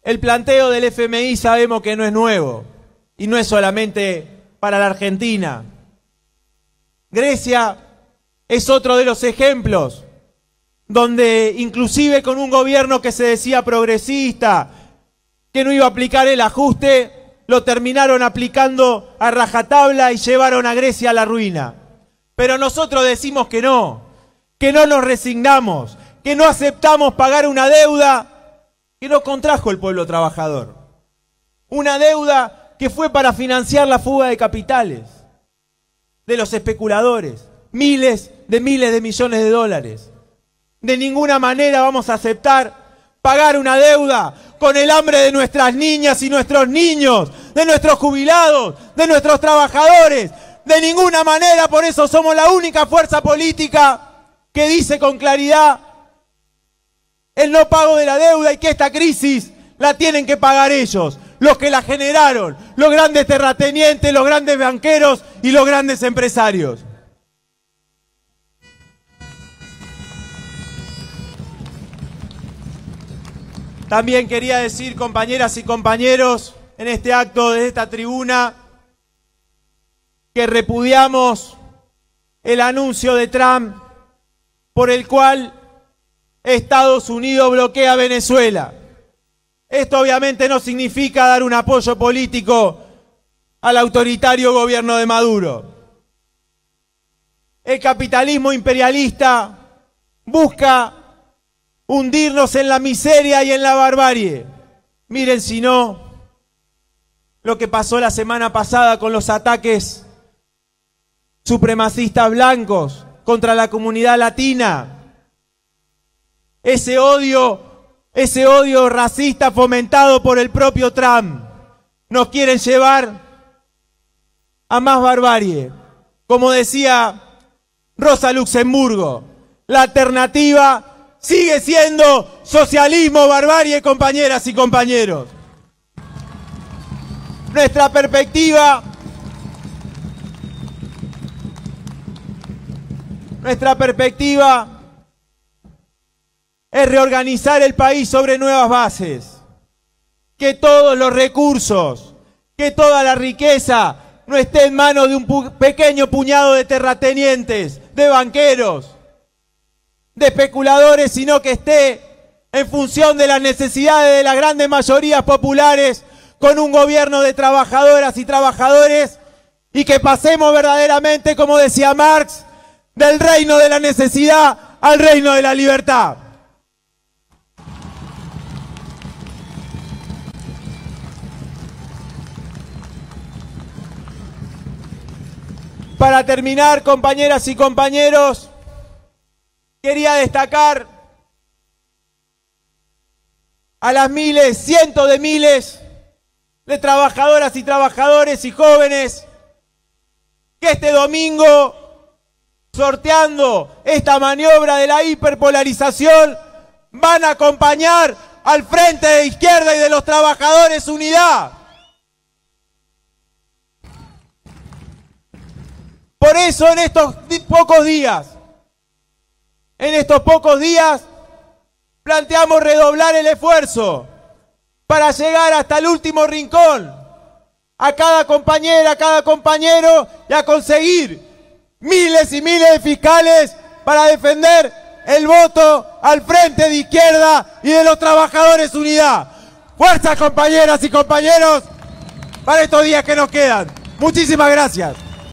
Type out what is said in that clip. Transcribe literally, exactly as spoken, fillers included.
El planteo del F M I sabemos que no es nuevo y no es solamente para la Argentina. Grecia es otro de los ejemplos donde inclusive con un gobierno que se decía progresista, que no iba a aplicar el ajuste, lo terminaron aplicando a rajatabla y llevaron a Grecia a la ruina. Pero nosotros decimos que no, que no nos resignamos, que no aceptamos pagar una deuda que no contrajo el pueblo trabajador. Una deuda que fue para financiar la fuga de capitales de los especuladores, miles de miles de millones de dólares. De ninguna manera vamos a aceptar pagar una deuda con el hambre de nuestras niñas y nuestros niños, de nuestros jubilados, de nuestros trabajadores. De ninguna manera, por eso somos la única fuerza política que dice con claridad el no pago de la deuda y que esta crisis la tienen que pagar ellos, los que la generaron, los grandes terratenientes, los grandes banqueros y los grandes empresarios. También quería decir, compañeras y compañeros, en este acto de esta tribuna, que repudiamos el anuncio de Trump por el cual Estados Unidos bloquea a Venezuela. Esto obviamente no significa dar un apoyo político al autoritario gobierno de Maduro. El capitalismo imperialista busca hundirnos en la miseria y en la barbarie. Miren si no lo que pasó la semana pasada con los ataques supremacistas blancos contra la comunidad latina. Ese odio, ese odio racista fomentado por el propio Trump. Nos quieren llevar a más barbarie. Como decía Rosa Luxemburgo, la alternativa sigue siendo socialismo, barbarie, compañeras y compañeros. Nuestra perspectiva, nuestra perspectiva es reorganizar el país sobre nuevas bases. Que todos los recursos, que toda la riqueza no esté en manos de un pu- pequeño puñado de terratenientes, de banqueros, de especuladores, sino que esté en función de las necesidades de las grandes mayorías populares, con un gobierno de trabajadoras y trabajadores, y que pasemos verdaderamente, como decía Marx, del reino de la necesidad al reino de la libertad. Para terminar, compañeras y compañeros, quería destacar a las miles, cientos de miles de trabajadoras y trabajadores y jóvenes que este domingo, sorteando esta maniobra de la hiperpolarización, van a acompañar al Frente de Izquierda y de los Trabajadores Unidad. Por eso en estos pocos días, en estos pocos días, planteamos redoblar el esfuerzo para llegar hasta el último rincón, a cada compañera, a cada compañero, y a conseguir miles y miles de fiscales para defender el voto al Frente de Izquierda y de los Trabajadores Unidad. Fuerzas, compañeras y compañeros, para estos días que nos quedan. Muchísimas gracias.